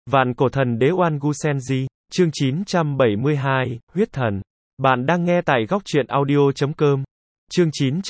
Vạn cổ thần đế Oan Gu Senji, chương 972, huyết thần. Bạn đang nghe tại góc truyện audio.com. Chương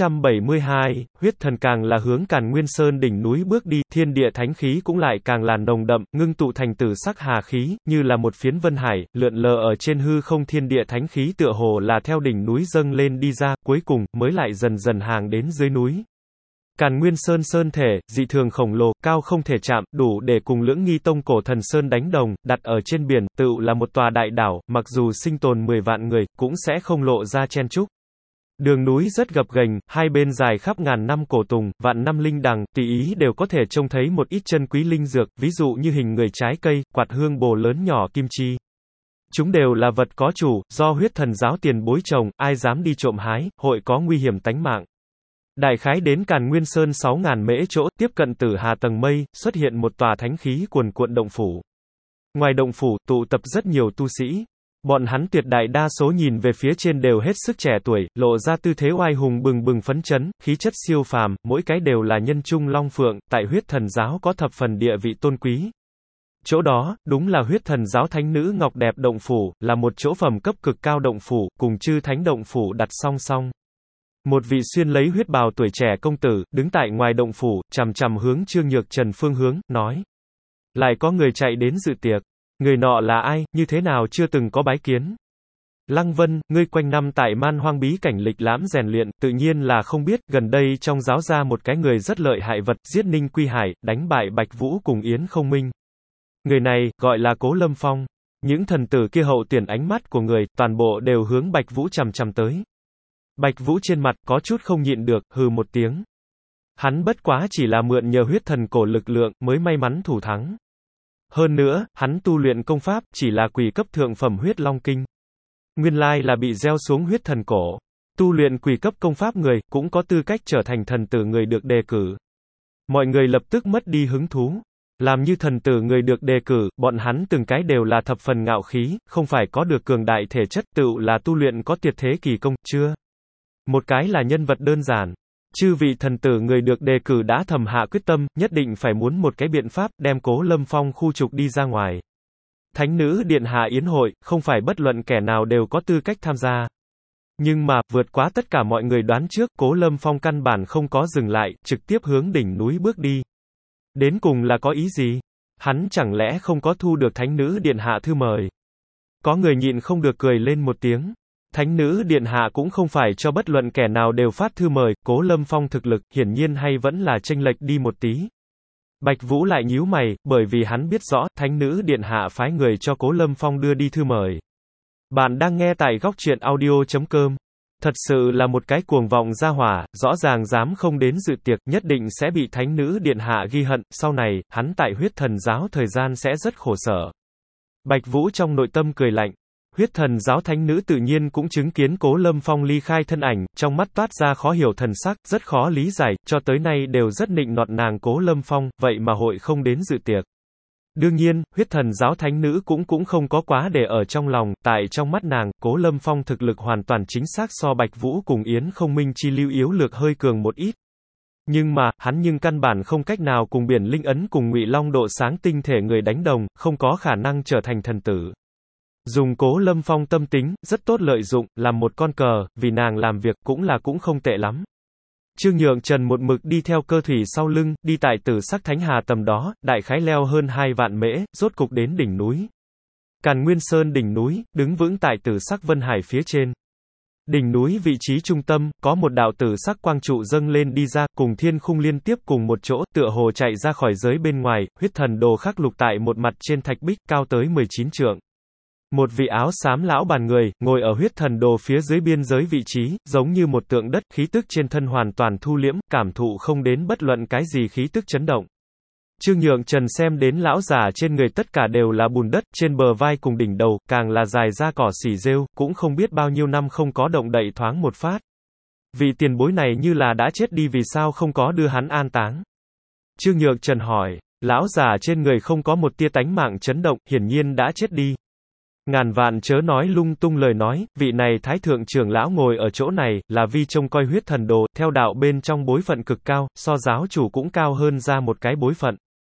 972, huyết thần càng là hướng Càn Nguyên Sơn đỉnh núi bước đi, thiên địa thánh khí cũng lại càng là nồng đậm, ngưng tụ thành tử sắc hà khí, như là một phiến vân hải, lượn lờ ở trên hư không thiên địa thánh khí tựa hồ là theo đỉnh núi dâng lên đi ra, cuối cùng, mới lại dần dần hàng đến dưới núi. Càn Nguyên Sơn sơn thể, dị thường khổng lồ, cao không thể chạm, đủ để cùng Lưỡng Nghi Tông cổ thần sơn đánh đồng, đặt ở trên biển, tựu là một tòa đại đảo, mặc dù sinh tồn 10 vạn người, cũng sẽ không lộ ra chen chúc. Đường núi rất gập ghềnh, hai bên dài khắp ngàn năm cổ tùng, vạn năm linh đằng, tùy ý đều có thể trông thấy một ít chân quý linh dược, ví dụ như hình người trái cây, quạt hương bồ lớn nhỏ kim chi. Chúng đều là vật có chủ, do huyết thần giáo tiền bối trồng, ai dám đi trộm hái, hội có nguy hiểm tánh mạng. Đại khái đến Càn Nguyên Sơn 6.000 mễ chỗ, tiếp cận Tử Hà tầng mây, xuất hiện một tòa thánh khí cuồn cuộn động phủ. Ngoài động phủ, tụ tập rất nhiều tu sĩ. Bọn hắn tuyệt đại đa số nhìn về phía trên đều hết sức trẻ tuổi, lộ ra tư thế oai hùng bừng bừng phấn chấn, khí chất siêu phàm, mỗi cái đều là nhân trung long phượng, tại huyết thần giáo có thập phần địa vị tôn quý. Chỗ đó, đúng là huyết thần giáo thánh nữ ngọc đẹp động phủ, là một chỗ phẩm cấp cực cao động phủ, cùng chư thánh động phủ đặt song song. Một vị xuyên lấy huyết bào tuổi trẻ công tử, đứng tại ngoài động phủ, chằm chằm hướng Trương Nhược Trần phương hướng, nói. Lại có người chạy đến dự tiệc. Người nọ là ai, như thế nào chưa từng có bái kiến? Lăng Vân, ngươi quanh năm tại man hoang bí cảnh lịch lãm rèn luyện, tự nhiên là không biết, gần đây trong giáo ra một cái người rất lợi hại vật, giết Ninh Quy Hải, đánh bại Bạch Vũ cùng Yến Không Minh. Người này, gọi là Cố Lâm Phong. Những thần tử kia hậu tiền ánh mắt của người, toàn bộ đều hướng Bạch Vũ chằm chằm tới. Bạch Vũ trên mặt, có chút không nhịn được, hừ một tiếng. Hắn bất quá chỉ là mượn nhờ huyết thần cổ lực lượng, mới may mắn thủ thắng. Hơn nữa, hắn tu luyện công pháp, chỉ là quỷ cấp thượng phẩm huyết long kinh. Nguyên lai là bị gieo xuống huyết thần cổ. Tu luyện quỷ cấp công pháp người, cũng có tư cách trở thành thần tử người được đề cử. Mọi người lập tức mất đi hứng thú. Làm như thần tử người được đề cử, bọn hắn từng cái đều là thập phần ngạo khí, không phải có được cường đại thể chất, tựu là tu luyện có tuyệt thế kỳ công, chưa? Một cái là nhân vật đơn giản. Chư vị thần tử người được đề cử đã thầm hạ quyết tâm, nhất định phải muốn một cái biện pháp, đem Cố Lâm Phong khu trục đi ra ngoài. Thánh nữ điện hạ yến hội, không phải bất luận kẻ nào đều có tư cách tham gia. Nhưng mà, vượt quá tất cả mọi người đoán trước, Cố Lâm Phong căn bản không có dừng lại, trực tiếp hướng đỉnh núi bước đi. Đến cùng là có ý gì? Hắn chẳng lẽ không có thu được thánh nữ điện hạ thư mời? Có người nhịn không được cười lên một tiếng. Thánh nữ điện hạ cũng không phải cho bất luận kẻ nào đều phát thư mời, Cố Lâm Phong thực lực, hiển nhiên hay vẫn là chênh lệch đi một tí. Bạch Vũ lại nhíu mày, bởi vì hắn biết rõ, thánh nữ điện hạ phái người cho Cố Lâm Phong đưa đi thư mời. Bạn đang nghe tại góc truyện audio.com. Thật sự là một cái cuồng vọng gia hỏa, rõ ràng dám không đến dự tiệc, nhất định sẽ bị thánh nữ điện hạ ghi hận, sau này, hắn tại huyết thần giáo thời gian sẽ rất khổ sở. Bạch Vũ trong nội tâm cười lạnh. Huyết thần giáo thánh nữ tự nhiên cũng chứng kiến Cố Lâm Phong ly khai thân ảnh, trong mắt toát ra khó hiểu thần sắc, rất khó lý giải, cho tới nay đều rất nịnh nọt nàng Cố Lâm Phong, vậy mà hội không đến dự tiệc. Đương nhiên, huyết thần giáo thánh nữ cũng không có quá để ở trong lòng, tại trong mắt nàng, Cố Lâm Phong thực lực hoàn toàn chính xác so Bạch Vũ cùng Yến Không Minh chi lưu yếu lược hơi cường một ít. Nhưng mà, hắn nhưng căn bản không cách nào cùng Biển Linh Ấn cùng Ngụy Long độ sáng tinh thể người đánh đồng, không có khả năng trở thành thần tử. Dùng Cố Lâm Phong tâm tính, rất tốt lợi dụng, làm một con cờ, vì nàng làm việc, cũng không tệ lắm. Trương Nhượng Trần một mực đi theo Cơ Thủy sau lưng, đi tại Tử Sắc Thánh Hà tầm đó, đại khái leo hơn 2 vạn mễ, rốt cục đến đỉnh núi. Càn Nguyên Sơn đỉnh núi, đứng vững tại Tử Sắc Vân Hải phía trên. Đỉnh núi vị trí trung tâm, có một đạo tử sắc quang trụ dâng lên đi ra, cùng thiên khung liên tiếp cùng một chỗ, tựa hồ chạy ra khỏi giới bên ngoài, huyết thần đồ khắc lục tại một mặt trên thạch bích, cao tới 19 trượng. Một vị áo xám lão bàn người, ngồi ở huyết thần đồ phía dưới biên giới vị trí, giống như một tượng đất, khí tức trên thân hoàn toàn thu liễm, cảm thụ không đến bất luận cái gì khí tức chấn động. Trương Nhượng Trần xem đến lão già trên người tất cả đều là bùn đất, trên bờ vai cùng đỉnh đầu, càng là dài ra cỏ xỉ rêu, cũng không biết bao nhiêu năm không có động đậy thoáng một phát. Vị tiền bối này như là đã chết đi, vì sao không có đưa hắn an táng? Trương Nhượng Trần hỏi, lão già trên người không có một tia tánh mạng chấn động, hiển nhiên đã chết đi. Ngàn vạn chớ nói lung tung lời nói, vị này thái thượng trưởng lão ngồi ở chỗ này, là vì trông coi huyết thần đồ, theo đạo bên trong bối phận cực cao, so giáo chủ cũng cao hơn ra một cái bối phận.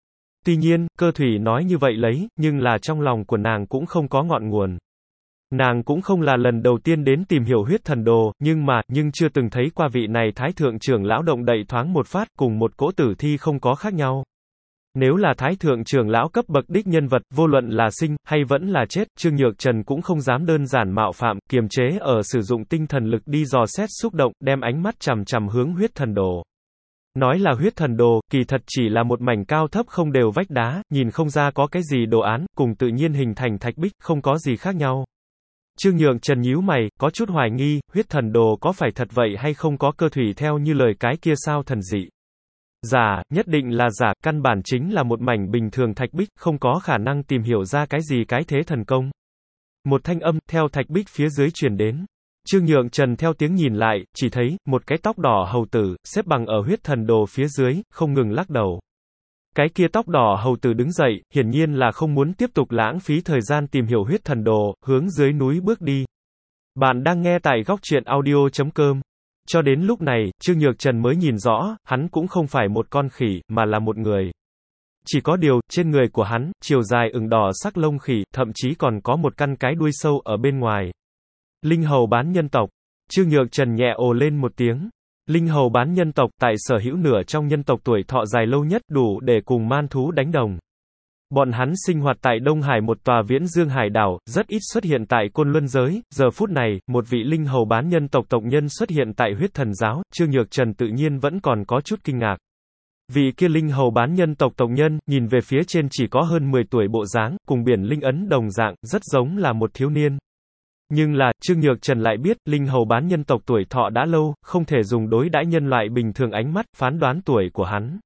Tuy nhiên, cơ thủy nói như vậy lấy, nhưng là trong lòng của nàng cũng không có ngọn nguồn. Nàng cũng không là lần đầu tiên đến tìm hiểu huyết thần đồ, nhưng chưa từng thấy qua vị này thái thượng trưởng lão động đậy thoáng một phát, cùng một cỗ tử thi không có khác nhau. Nếu là thái thượng trưởng lão cấp bậc đích nhân vật, vô luận là sinh, hay vẫn là chết, Trương Nhược Trần cũng không dám đơn giản mạo phạm, kiềm chế ở sử dụng tinh thần lực đi dò xét xúc động, đem ánh mắt chằm chằm hướng huyết thần đồ. Nói là huyết thần đồ, kỳ thật chỉ là một mảnh cao thấp không đều vách đá, nhìn không ra có cái gì đồ án, cùng tự nhiên hình thành thạch bích, không có gì khác nhau. Trương Nhược Trần nhíu mày, có chút hoài nghi, huyết thần đồ có phải thật vậy hay không có cơ thủy theo như lời cái kia sao thần dị. Giả, nhất định là giả, căn bản chính là một mảnh bình thường thạch bích, không có khả năng tìm hiểu ra cái gì cái thế thần công. Một thanh âm, theo thạch bích phía dưới truyền đến. Trương Nhượng Trần theo tiếng nhìn lại, chỉ thấy, một cái tóc đỏ hầu tử, xếp bằng ở huyết thần đồ phía dưới, không ngừng lắc đầu. Cái kia tóc đỏ hầu tử đứng dậy, hiển nhiên là không muốn tiếp tục lãng phí thời gian tìm hiểu huyết thần đồ, hướng dưới núi bước đi. Bạn đang nghe tại góc truyện audio.com. Cho đến lúc này, Trương Nhược Trần mới nhìn rõ, hắn cũng không phải một con khỉ, mà là một người. Chỉ có điều, trên người của hắn, chiều dài ửng đỏ sắc lông khỉ, thậm chí còn có một căn cái đuôi sâu ở bên ngoài. Linh hầu bán nhân tộc. Trương Nhược Trần nhẹ ồ lên một tiếng. Linh hầu bán nhân tộc, tại sở hữu nửa trong nhân tộc tuổi thọ dài lâu nhất, đủ để cùng man thú đánh đồng. Bọn hắn sinh hoạt tại Đông Hải một tòa viễn dương hải đảo, rất ít xuất hiện tại Côn Luân giới. Giờ phút này, một vị linh hầu bán nhân tộc tộc nhân xuất hiện tại huyết thần giáo, Trương Nhược Trần tự nhiên vẫn còn có chút kinh ngạc. Vị kia linh hầu bán nhân tộc tộc nhân, nhìn về phía trên chỉ có hơn 10 tuổi bộ dáng, cùng biển linh ấn đồng dạng, rất giống là một thiếu niên. Nhưng là, Trương Nhược Trần lại biết, linh hầu bán nhân tộc tuổi thọ đã lâu, không thể dùng đối đãi nhân loại bình thường ánh mắt, phán đoán tuổi của hắn.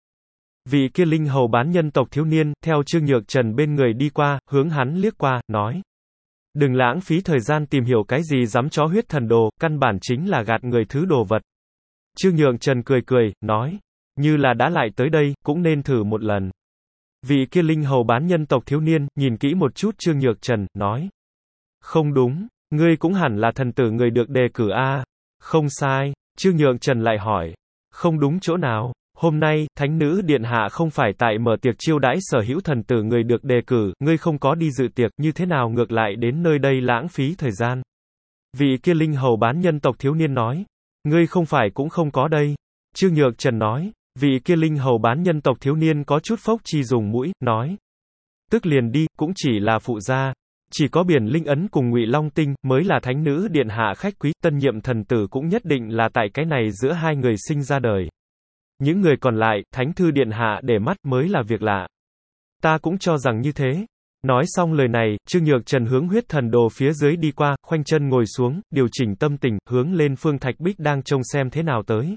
Vị kia linh hầu bán nhân tộc thiếu niên, theo Trương Nhược Trần bên người đi qua, hướng hắn liếc qua, nói. Đừng lãng phí thời gian tìm hiểu cái gì dám chó huyết thần đồ, căn bản chính là gạt người thứ đồ vật. Trương Nhược Trần cười cười, nói. Như là đã lại tới đây, cũng nên thử một lần. Vị kia linh hầu bán nhân tộc thiếu niên, nhìn kỹ một chút Trương Nhược Trần, nói. Không đúng, ngươi cũng hẳn là thần tử người được đề cử a. Không sai, Trương Nhược Trần lại hỏi. Không đúng chỗ nào? Hôm nay, Thánh nữ Điện Hạ không phải tại mở tiệc chiêu đãi sở hữu thần tử người được đề cử, ngươi không có đi dự tiệc, như thế nào ngược lại đến nơi đây lãng phí thời gian. Vị kia linh hầu bán nhân tộc thiếu niên nói. Ngươi không phải cũng không có đây. Trương Nhược Trần nói. Vị kia linh hầu bán nhân tộc thiếu niên có chút phốc chi dùng mũi, nói. Tức liền đi, cũng chỉ là phụ gia. Chỉ có biển linh ấn cùng Ngụy Long Tinh, mới là Thánh nữ Điện Hạ khách quý, tân nhiệm thần tử cũng nhất định là tại cái này giữa hai người sinh ra đời. Những người còn lại, Thánh thư Điện Hạ để mắt mới là việc lạ. Ta cũng cho rằng như thế. Nói xong lời này, Trương Nhược Trần hướng huyết thần đồ phía dưới đi qua, khoanh chân ngồi xuống, điều chỉnh tâm tình, hướng lên phương thạch bích đang trông xem thế nào tới.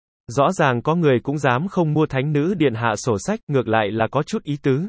Rõ ràng có người cũng dám không mua Thánh nữ Điện Hạ sổ sách, ngược lại là có chút ý tứ.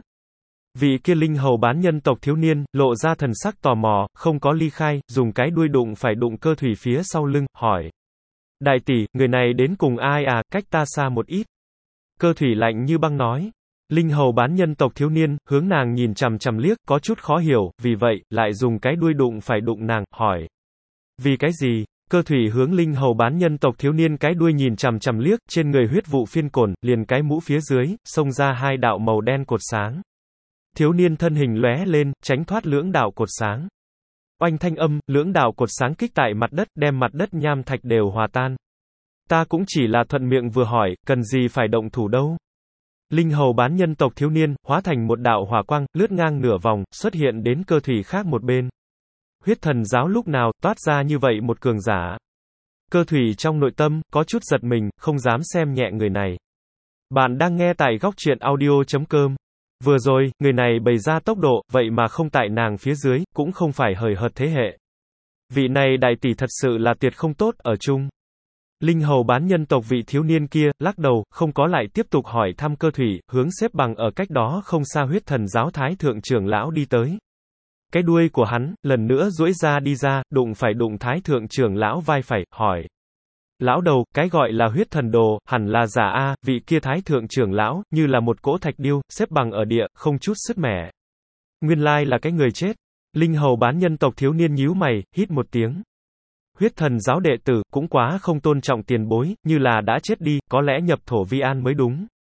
Vị kia linh hầu bán nhân tộc thiếu niên, lộ ra thần sắc tò mò, không có ly khai, dùng cái đuôi đụng phải đụng cơ thủy phía sau lưng, hỏi. Đại tỷ, người này đến cùng ai à, cách ta xa một ít. Cơ thủy lạnh như băng nói. Linh hầu bán nhân tộc thiếu niên, hướng nàng nhìn chằm chằm liếc, có chút khó hiểu, vì vậy, lại dùng cái đuôi đụng phải đụng nàng, hỏi. Vì cái gì? Cơ thủy hướng linh hầu bán nhân tộc thiếu niên cái đuôi nhìn chằm chằm liếc, trên người huyết vụ phiên cồn, liền cái mũ phía dưới, xông ra hai đạo màu đen cột sáng. Thiếu niên thân hình lóe lên, tránh thoát lưỡng đạo cột sáng. Oanh thanh âm, lưỡng đạo cột sáng kích tại mặt đất, đem mặt đất nham thạch đều hòa tan. Ta cũng chỉ là thuận miệng vừa hỏi, cần gì phải động thủ đâu. Linh hầu bán nhân tộc thiếu niên, hóa thành một đạo hỏa quang, lướt ngang nửa vòng, xuất hiện đến cơ thủy khác một bên. Huyết thần giáo lúc nào, toát ra như vậy một cường giả. Cơ thủy trong nội tâm, có chút giật mình, không dám xem nhẹ người này. Bạn đang nghe tại góc truyện audio.com. Vừa rồi, người này bày ra tốc độ, vậy mà không tại nàng phía dưới, cũng không phải hời hợt thế hệ. Vị này đại tỷ thật sự là tiệt không tốt, ở chung. Linh hầu bán nhân tộc vị thiếu niên kia, lắc đầu, không có lại tiếp tục hỏi thăm cơ thủy, hướng xếp bằng ở cách đó không xa huyết thần giáo thái thượng trưởng lão đi tới. Cái đuôi của hắn, lần nữa duỗi ra đi ra, đụng phải đụng thái thượng trưởng lão vai phải, hỏi. Lão đầu, cái gọi là huyết thần đồ, hẳn là giả a, vị kia thái thượng trưởng lão, như là một cỗ thạch điêu, xếp bằng ở địa, không chút sứt mẻ. Nguyên lai là cái người chết. Linh hầu bán nhân tộc thiếu niên nhíu mày, hít một tiếng. Huyết thần giáo đệ tử, cũng quá không tôn trọng tiền bối, như là đã chết đi, có lẽ nhập thổ vi an mới đúng.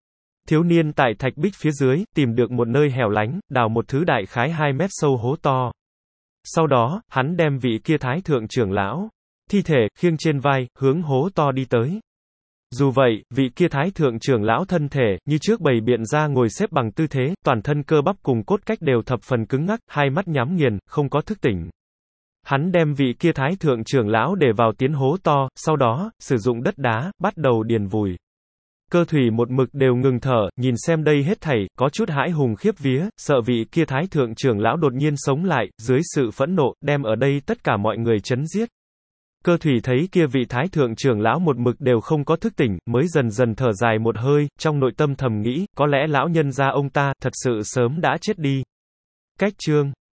Thiếu niên tại thạch bích phía dưới, tìm được một nơi hẻo lánh, đào một thứ đại khái 2 mét sâu hố to. Sau đó, hắn đem vị kia thái thượng trưởng lão, thi thể, khiêng trên vai, hướng hố to đi tới. Dù vậy, vị kia thái thượng trưởng lão thân thể, như trước bày biện ra ngồi xếp bằng tư thế, toàn thân cơ bắp cùng cốt cách đều thập phần cứng ngắc, hai mắt nhắm nghiền, không có thức tỉnh. Hắn đem vị kia thái thượng trưởng lão để vào tiến hố to, sau đó, sử dụng đất đá, bắt đầu điền vùi. Cơ thủy một mực đều ngừng thở, nhìn xem đây hết thảy, có chút hãi hùng khiếp vía, sợ vị kia thái thượng trưởng lão đột nhiên sống lại, dưới sự phẫn nộ, đem ở đây tất cả mọi người chấn giết. Cơ thủy thấy kia vị thái thượng trưởng lão một mực đều không có thức tỉnh, mới dần dần thở dài một hơi, trong nội tâm thầm nghĩ, có lẽ lão nhân gia ông ta, thật sự sớm đã chết đi. Cách chương